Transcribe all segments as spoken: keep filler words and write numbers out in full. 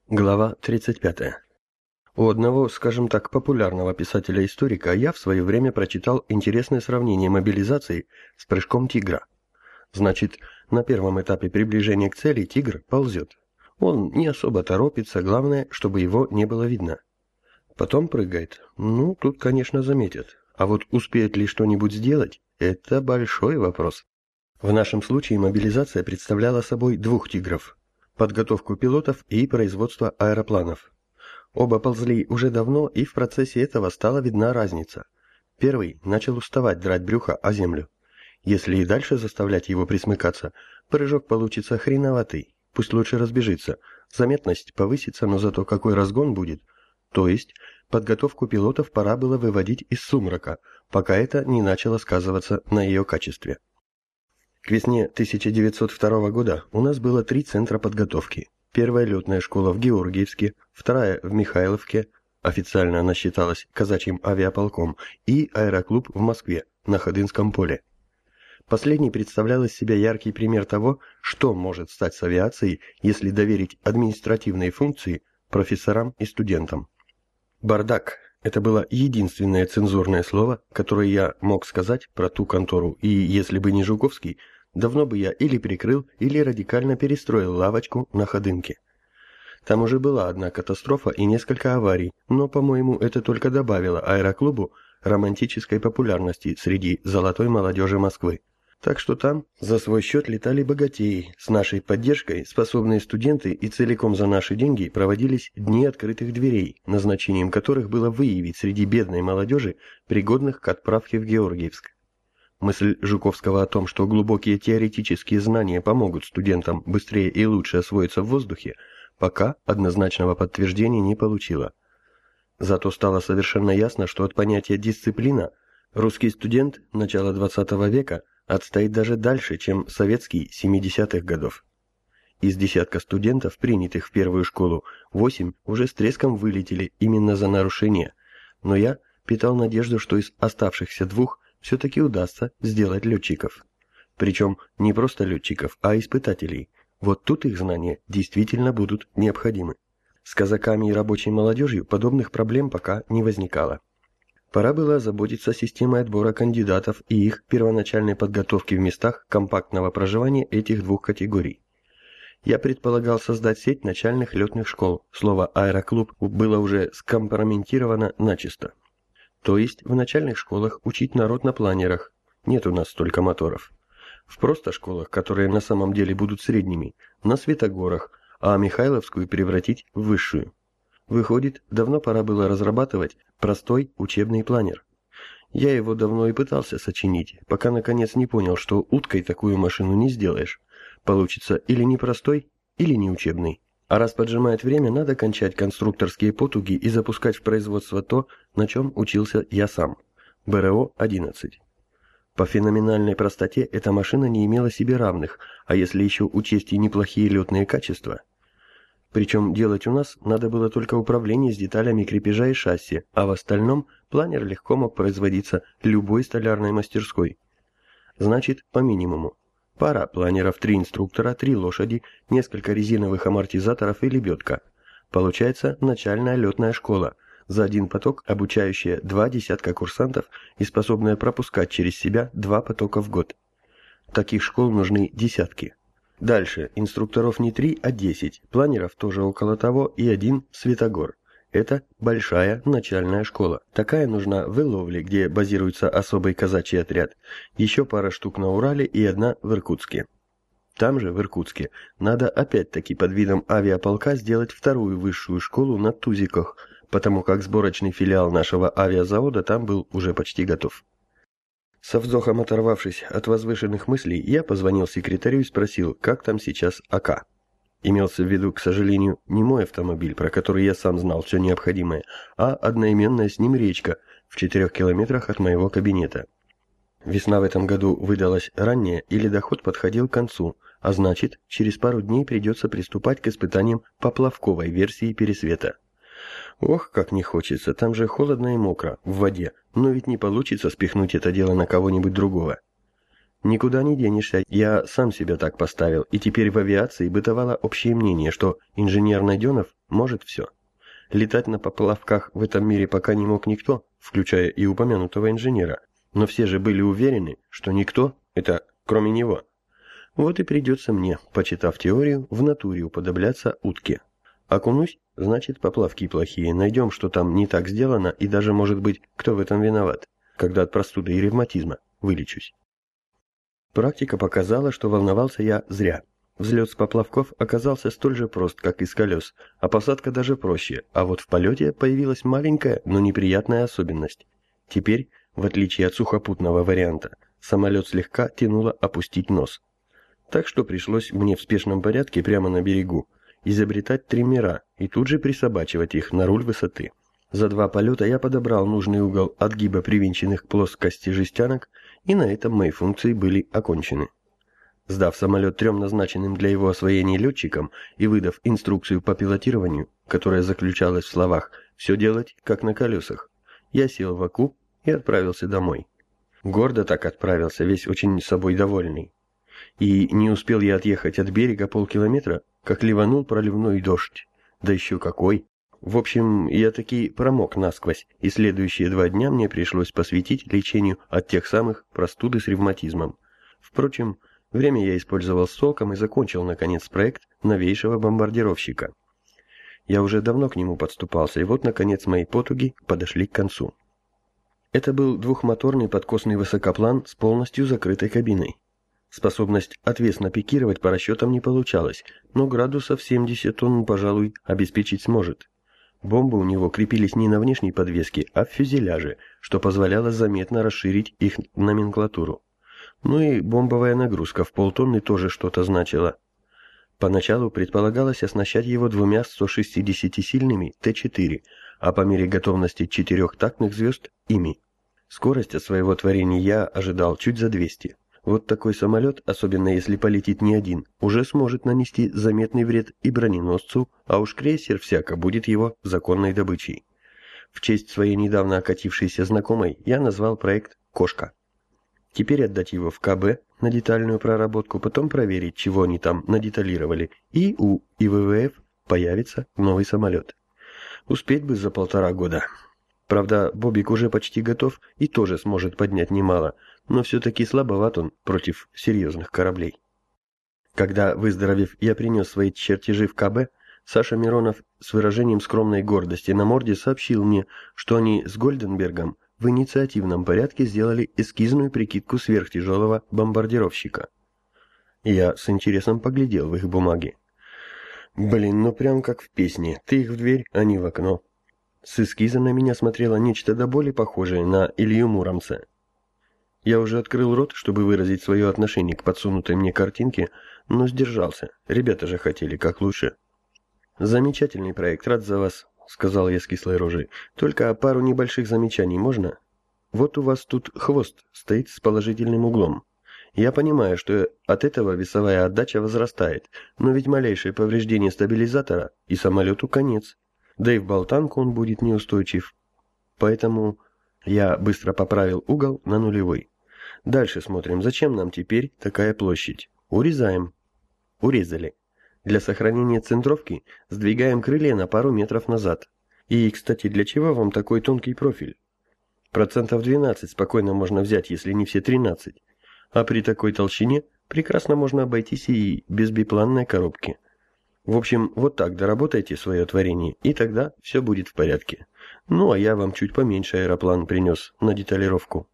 Глава тридцать пятая. У одного, скажем так, популярного писателя-историка я в свое время прочитал интересное сравнение мобилизации с прыжком тигра. Значит, на первом этапе приближения к цели тигр ползет. Он не особо торопится, главное, чтобы его не было видно. Потом прыгает. Ну, тут, конечно, заметят. А вот успеет ли что-нибудь сделать, это большой вопрос. В нашем случае мобилизация представляла собой двух тигров. Подготовку пилотов и производство аэропланов. Оба ползли уже давно, и в процессе этого стала видна разница. Первый начал уставать драть брюхо о землю. Если и дальше заставлять его присмыкаться, прыжок получится хреноватый, пусть лучше разбежится, заметность повысится, но зато какой разгон будет. То есть, подготовку пилотов пора было выводить из сумрака, пока это не начало сказываться на ее качестве. К весне тысяча девятьсот второго года у нас было три центра подготовки. Первая летная школа в Георгиевске, вторая в Михайловке, официально она считалась казачьим авиаполком, и аэроклуб в Москве, на Ходынском поле. Последний представлял из себя яркий пример того, что может стать с авиацией, если доверить административные функции профессорам и студентам. Бардак. Это было единственное цензурное слово, которое я мог сказать про ту контору, и если бы не Жуковский, давно бы я или прикрыл, или радикально перестроил лавочку на Ходынке. Там уже была одна катастрофа и несколько аварий, но, по-моему, это только добавило аэроклубу романтической популярности среди золотой молодежи Москвы. Так что там за свой счет летали богатеи, с нашей поддержкой способные студенты и целиком за наши деньги проводились дни открытых дверей, назначением которых было выявить среди бедной молодежи пригодных к отправке в Георгиевск. Мысль Жуковского о том, что глубокие теоретические знания помогут студентам быстрее и лучше освоиться в воздухе, пока однозначного подтверждения не получила. Зато стало совершенно ясно, что от понятия «дисциплина» русский студент начала двадцатого века отстоит даже дальше, чем советский семидесятых годов. Из десятка студентов, принятых в первую школу, восемь уже с треском вылетели именно за нарушение, но я питал надежду, что из оставшихся двух все-таки удастся сделать летчиков. Причем не просто летчиков, а испытателей. Вот тут их знания действительно будут необходимы. С казаками и рабочей молодежью подобных проблем пока не возникало. Пора было озаботиться системой отбора кандидатов и их первоначальной подготовки в местах компактного проживания этих двух категорий. Я предполагал создать сеть начальных летных школ, слово «аэроклуб» было уже скомпрометировано начисто. То есть в начальных школах учить народ на планерах, нет у нас столько моторов. В просто школах, которые на самом деле будут средними, на Светогорах, а Михайловскую превратить в высшую. Выходит, давно пора было разрабатывать простой учебный планер. Я его давно и пытался сочинить, пока наконец не понял, что уткой такую машину не сделаешь. Получится или не простой, или не учебный. А раз поджимает время, надо кончать конструкторские потуги и запускать в производство то, на чем учился я сам. бэ эр о одиннадцать. По феноменальной простоте эта машина не имела себе равных, а если еще учесть и неплохие летные качества. Причем делать у нас надо было только управление с деталями крепежа и шасси, а в остальном планер легко мог производиться любой столярной мастерской. Значит, по минимуму. Пара планеров, три инструктора, три лошади, несколько резиновых амортизаторов и лебедка. Получается начальная летная школа, за один поток обучающая два десятка курсантов и способная пропускать через себя два потока в год. Таких школ нужны десятки. Дальше, инструкторов не три, а десять, планеров тоже около того и один Светогор. Это большая начальная школа. Такая нужна в Иловле, где базируется особый казачий отряд. Еще пара штук на Урале и одна в Иркутске. Там же, в Иркутске, надо опять-таки под видом авиаполка сделать вторую высшую школу на Тузиках, потому как сборочный филиал нашего авиазавода там был уже почти готов. Со вздохом оторвавшись от возвышенных мыслей, я позвонил секретарю и спросил, как там сейчас АК. Имелся в виду, к сожалению, не мой автомобиль, про который я сам знал все необходимое, а одноименная с ним речка в четырех километрах от моего кабинета. Весна в этом году выдалась ранняя, и ледоход подходил к концу, а значит, через пару дней придется приступать к испытаниям поплавковой версии пересвета. Ох, как не хочется, там же холодно и мокро, в воде, но ведь не получится спихнуть это дело на кого-нибудь другого. Никуда не денешься, я сам себя так поставил, и теперь в авиации бытовало общее мнение, что инженер Найденов может все. Летать на поплавках в этом мире пока не мог никто, включая и упомянутого инженера, но все же были уверены, что никто – это кроме него. Вот и придется мне, почитав теорию, в натуре уподобляться утке. Окунусь, значит, поплавки плохие, найдем, что там не так сделано, и даже, может быть, кто в этом виноват, когда от простуды и ревматизма вылечусь. Практика показала, что волновался я зря. Взлет с поплавков оказался столь же прост, как и с колес, а посадка даже проще, а вот в полете появилась маленькая, но неприятная особенность. Теперь, в отличие от сухопутного варианта, самолет слегка тянуло опустить нос. Так что пришлось мне в спешном порядке прямо на берегу изобретать триммера и тут же присобачивать их на руль высоты. За два полета я подобрал нужный угол отгиба привинченных к плоскости жестянок, и на этом мои функции были окончены. Сдав самолет трем назначенным для его освоения летчикам и выдав инструкцию по пилотированию, которая заключалась в словах «все делать, как на колесах», я сел в Аку и отправился домой. Гордо так отправился, весь очень собой довольный. И не успел я отъехать от берега полкилометра, как ливанул проливной дождь. Да еще какой! В общем, я таки промок насквозь, и следующие два дня мне пришлось посвятить лечению от тех самых простуды с ревматизмом. Впрочем, время я использовал с толком и закончил, наконец, проект новейшего бомбардировщика. Я уже давно к нему подступался, и вот, наконец, мои потуги подошли к концу. Это был двухмоторный подкосный высокоплан с полностью закрытой кабиной. Способность отвесно пикировать по расчетам не получалось, но градусов семьдесят он, пожалуй, обеспечить сможет. Бомбы у него крепились не на внешней подвеске, а в фюзеляже, что позволяло заметно расширить их номенклатуру. Ну и бомбовая нагрузка в полтонны тоже что-то значила. Поначалу предполагалось оснащать его двумя сто шестидесятисильными Т четыре, а по мере готовности четырехтактных звезд ими. Скорость от своего творения я ожидал чуть за двести. Вот такой самолет, особенно если полетит не один, уже сможет нанести заметный вред и броненосцу, а уж крейсер всяко будет его законной добычей. В честь своей недавно окатившейся знакомой я назвал проект «Кошка». Теперь отдать его в ка бэ на детальную проработку, потом проверить, чего они там надеталировали, и у И В В Ф появится новый самолет. Успеть бы за полтора года. Правда, Бобик уже почти готов и тоже сможет поднять немало, но все-таки слабоват он против серьезных кораблей. Когда, выздоровев, я принес свои чертежи в ка бэ, Саша Миронов с выражением скромной гордости на морде сообщил мне, что они с Гольденбергом в инициативном порядке сделали эскизную прикидку сверхтяжелого бомбардировщика. Я с интересом поглядел в их бумаги. Блин, ну прям как в песне, ты их в дверь, а не в окно. С эскиза на меня смотрело нечто до боли похожее на Илью Муромца. Я уже открыл рот, чтобы выразить свое отношение к подсунутой мне картинке, но сдержался. Ребята же хотели как лучше. «Замечательный проект, рад за вас», — сказал я с кислой рожей. «Только пару небольших замечаний можно? Вот у вас тут хвост стоит с положительным углом. Я понимаю, что от этого весовая отдача возрастает, но ведь малейшее повреждение стабилизатора и самолету конец. Да и в болтанку он будет неустойчив. Поэтому я быстро поправил угол на нулевой. Дальше смотрим, зачем нам теперь такая площадь. Урезаем. Урезали. Для сохранения центровки сдвигаем крылья на пару метров назад. И, кстати, для чего вам такой тонкий профиль? Процентов двенадцать спокойно можно взять, если не все тринадцать. А при такой толщине прекрасно можно обойтись и без бипланной коробки. В общем, вот так доработайте свое творение, и тогда все будет в порядке. Ну, а я вам чуть поменьше аэроплан принес на деталировку.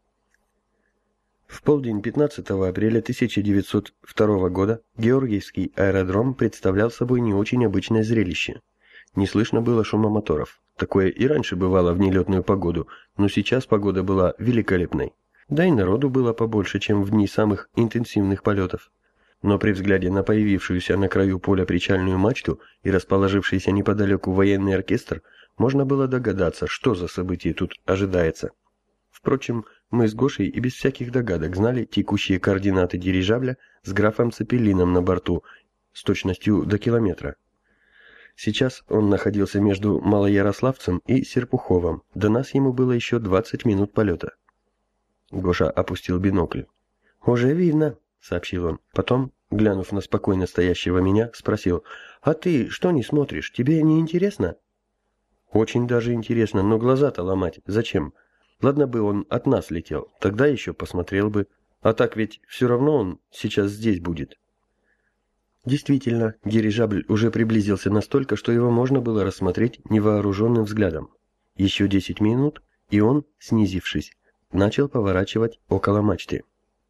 В полдень пятнадцатого апреля тысяча девятьсот второго года Георгиевский аэродром представлял собой не очень обычное зрелище. Не слышно было шума моторов. Такое и раньше бывало в нелетную погоду, но сейчас погода была великолепной. Да и народу было побольше, чем в дни самых интенсивных полетов. Но при взгляде на появившуюся на краю поля причальную мачту и расположившийся неподалеку военный оркестр, можно было догадаться, что за событие тут ожидается. Впрочем, мы с Гошей и без всяких догадок знали текущие координаты дирижабля с графом Цепелином на борту с точностью до километра. Сейчас он находился между Малоярославцем и Серпуховым, до нас ему было еще двадцать минут полета. Гоша опустил бинокль. «Уже видно», — сообщил он. Потом, глянув на спокойно стоящего меня, спросил: «А ты что не смотришь? Тебе не интересно?» «Очень даже интересно, но глаза-то ломать зачем? Ладно бы он от нас летел, тогда еще посмотрел бы. А так ведь все равно он сейчас здесь будет». Действительно, дирижабль уже приблизился настолько, что его можно было рассмотреть невооруженным взглядом. Еще десять минут, и он, снизившись, начал поворачивать около мачты.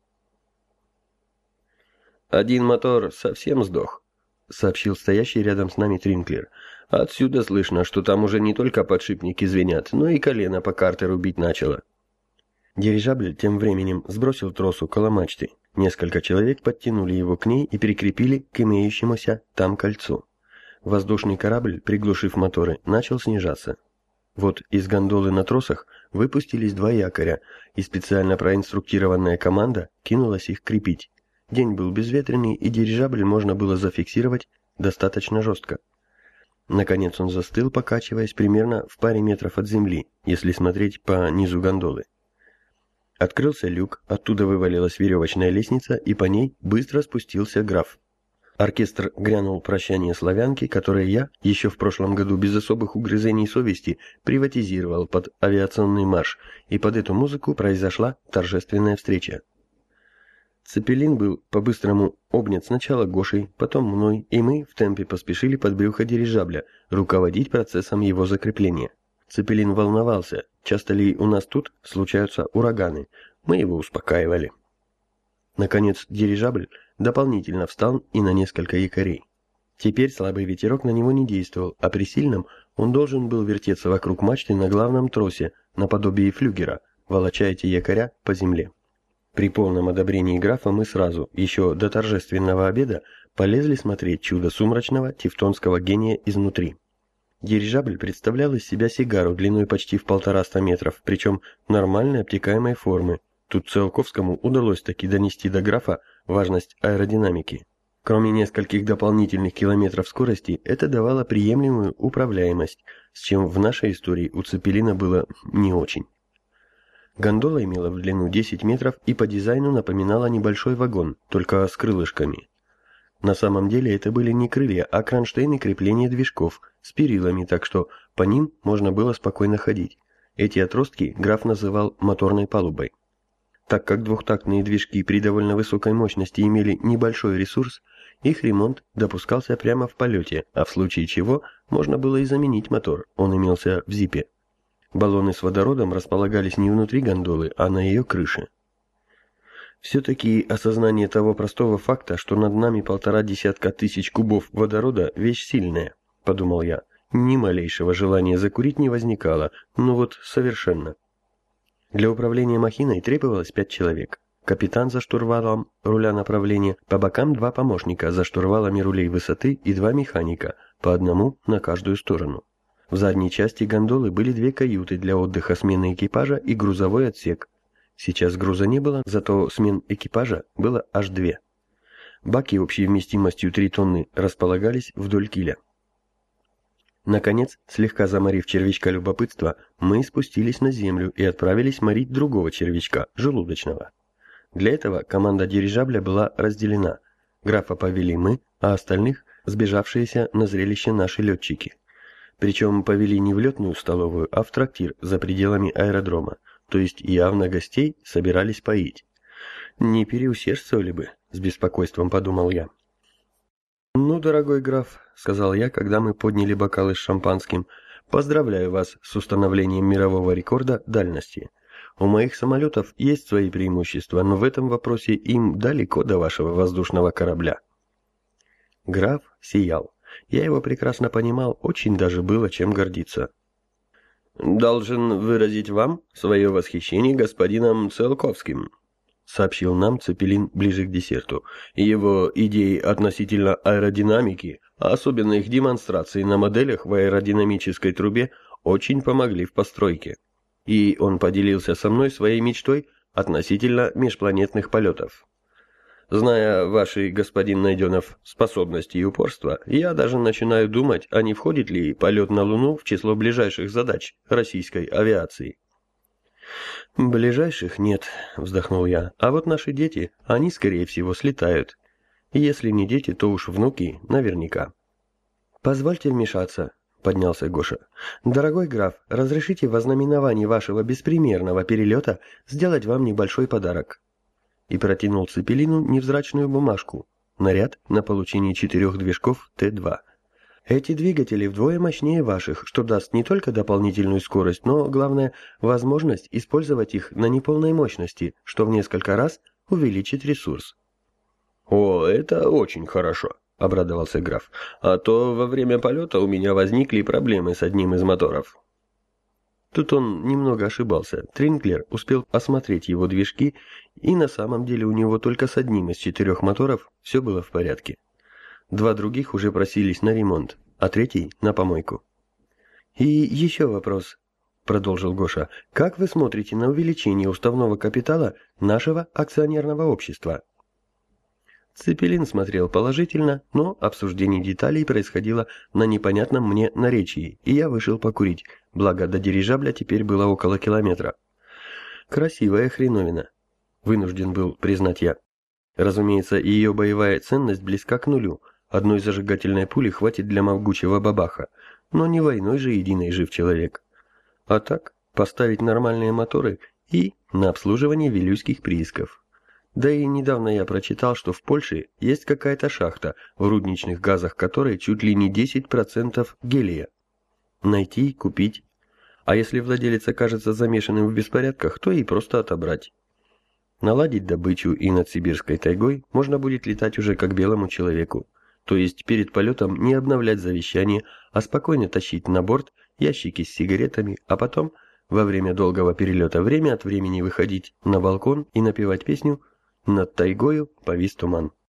«Один мотор совсем сдох», — сообщил стоящий рядом с нами Тринклер. «Отсюда слышно, что там уже не только подшипники звенят, но и колено по карте рубить начало». Дирижабль тем временем сбросил трос около мачты. Несколько человек подтянули его к ней и прикрепили к имеющемуся там кольцу. Воздушный корабль, приглушив моторы, начал снижаться. Вот из гондолы на тросах выпустились два якоря, и специально проинструктированная команда кинулась их крепить. День был безветренный, и дирижабль можно было зафиксировать достаточно жестко. Наконец он застыл, покачиваясь примерно в паре метров от земли, если смотреть по низу гондолы. Открылся люк, оттуда вывалилась веревочная лестница, и по ней быстро спустился граф. Оркестр грянул прощание славянки, которое я еще в прошлом году без особых угрызений совести приватизировал под авиационный марш, и под эту музыку произошла торжественная встреча. Цепелин был по-быстрому обнят сначала Гошей, потом мной, и мы в темпе поспешили под брюхо дирижабля, руководить процессом его закрепления. Цепелин волновался, часто ли у нас тут случаются ураганы. Мы его успокаивали. Наконец дирижабль дополнительно встал и на несколько якорей. Теперь слабый ветерок на него не действовал, а при сильном он должен был вертеться вокруг мачты на главном тросе, наподобие флюгера, волоча эти якоря по земле. При полном одобрении графа мы сразу, еще до торжественного обеда, полезли смотреть чудо сумрачного тевтонского гения изнутри. Дирижабль представлял из себя сигару длиной почти в полтораста метров, причем нормальной обтекаемой формы. Тут Циолковскому удалось таки донести до графа важность аэродинамики. Кроме нескольких дополнительных километров скорости, это давало приемлемую управляемость, с чем в нашей истории у Цепелина было не очень. Гондола имела в длину десять метров и по дизайну напоминала небольшой вагон, только с крылышками. На самом деле это были не крылья, а кронштейны крепления движков с перилами, так что по ним можно было спокойно ходить. Эти отростки граф называл моторной палубой. Так как двухтактные движки при довольно высокой мощности имели небольшой ресурс, их ремонт допускался прямо в полете, а в случае чего можно было и заменить мотор, он имелся в зипе. Баллоны с водородом располагались не внутри гондолы, а на ее крыше. Все-таки осознание того простого факта, что над нами полтора десятка тысяч кубов водорода – вещь сильная, подумал я. Ни малейшего желания закурить не возникало, ну вот совершенно. Для управления махиной требовалось пять человек. Капитан за штурвалом руля направления, по бокам два помощника за штурвалами рулей высоты и два механика, по одному на каждую сторону. В задней части гондолы были две каюты для отдыха смены экипажа и грузовой отсек. Сейчас груза не было, зато смен экипажа было аж две. Баки общей вместимостью три тонны располагались вдоль киля. Наконец, слегка заморив червячка любопытства, мы спустились на землю и отправились морить другого червячка, желудочного. Для этого команда дирижабля была разделена. Графа повели мы, а остальных – сбежавшиеся на зрелище наши летчики. Причем повели не в летную столовую, а в трактир за пределами аэродрома, то есть явно гостей собирались поить. Не переусердствовали бы, с беспокойством подумал я. «Ну, дорогой граф», — сказал я, когда мы подняли бокалы с шампанским, — «поздравляю вас с установлением мирового рекорда дальности. У моих самолетов есть свои преимущества, но в этом вопросе им далеко до вашего воздушного корабля». Граф сиял. Я его прекрасно понимал, очень даже было чем гордиться. «Должен выразить вам свое восхищение господином Циолковским», сообщил нам Цепелин ближе к десерту. «Его идеи относительно аэродинамики, а особенно их демонстрации на моделях в аэродинамической трубе, очень помогли в постройке. И он поделился со мной своей мечтой относительно межпланетных полетов. Зная ваши, господин Найденов, способности и упорство, я даже начинаю думать, а не входит ли полет на Луну в число ближайших задач российской авиации». «Ближайших нет», — вздохнул я. «А вот наши дети, они, скорее всего, слетают. Если не дети, то уж внуки, наверняка». «Позвольте вмешаться», — поднялся Гоша. «Дорогой граф, разрешите в ознаменовании вашего беспримерного перелета сделать вам небольшой подарок». И протянул Цепелину невзрачную бумажку. Наряд на получение четырех движков Т два. Эти двигатели вдвое мощнее ваших, что даст не только дополнительную скорость, но, главное, возможность использовать их на неполной мощности, что в несколько раз увеличит ресурс. «О, это очень хорошо», — обрадовался граф. «А то во время полета у меня возникли проблемы с одним из моторов». Тут он немного ошибался. Тринклер успел осмотреть его движки, и на самом деле у него только с одним из четырех моторов все было в порядке. Два других уже просились на ремонт, а третий — на помойку. «И еще вопрос», — продолжил Гоша. «Как вы смотрите на увеличение уставного капитала нашего акционерного общества?» Цепелин смотрел положительно, но обсуждение деталей происходило на непонятном мне наречии, и я вышел покурить, благо до дирижабля теперь было около километра. Красивая хреновина, вынужден был признать я. Разумеется, ее боевая ценность близка к нулю, одной зажигательной пули хватит для могучего бабаха, но не войной же единой жив человек. А так, поставить нормальные моторы и на обслуживание вилюйских приисков. Да и недавно я прочитал, что в Польше есть какая-то шахта, в рудничных газах которой чуть ли не десять процентов гелия. Найти, купить. А если владелец окажется замешанным в беспорядках, то и просто отобрать. Наладить добычу, и над сибирской тайгой можно будет летать уже как белому человеку. То есть перед полетом не обновлять завещание, а спокойно тащить на борт ящики с сигаретами, а потом, во время долгого перелета, время от времени выходить на балкон и напевать песню «Над тайгою повис туман».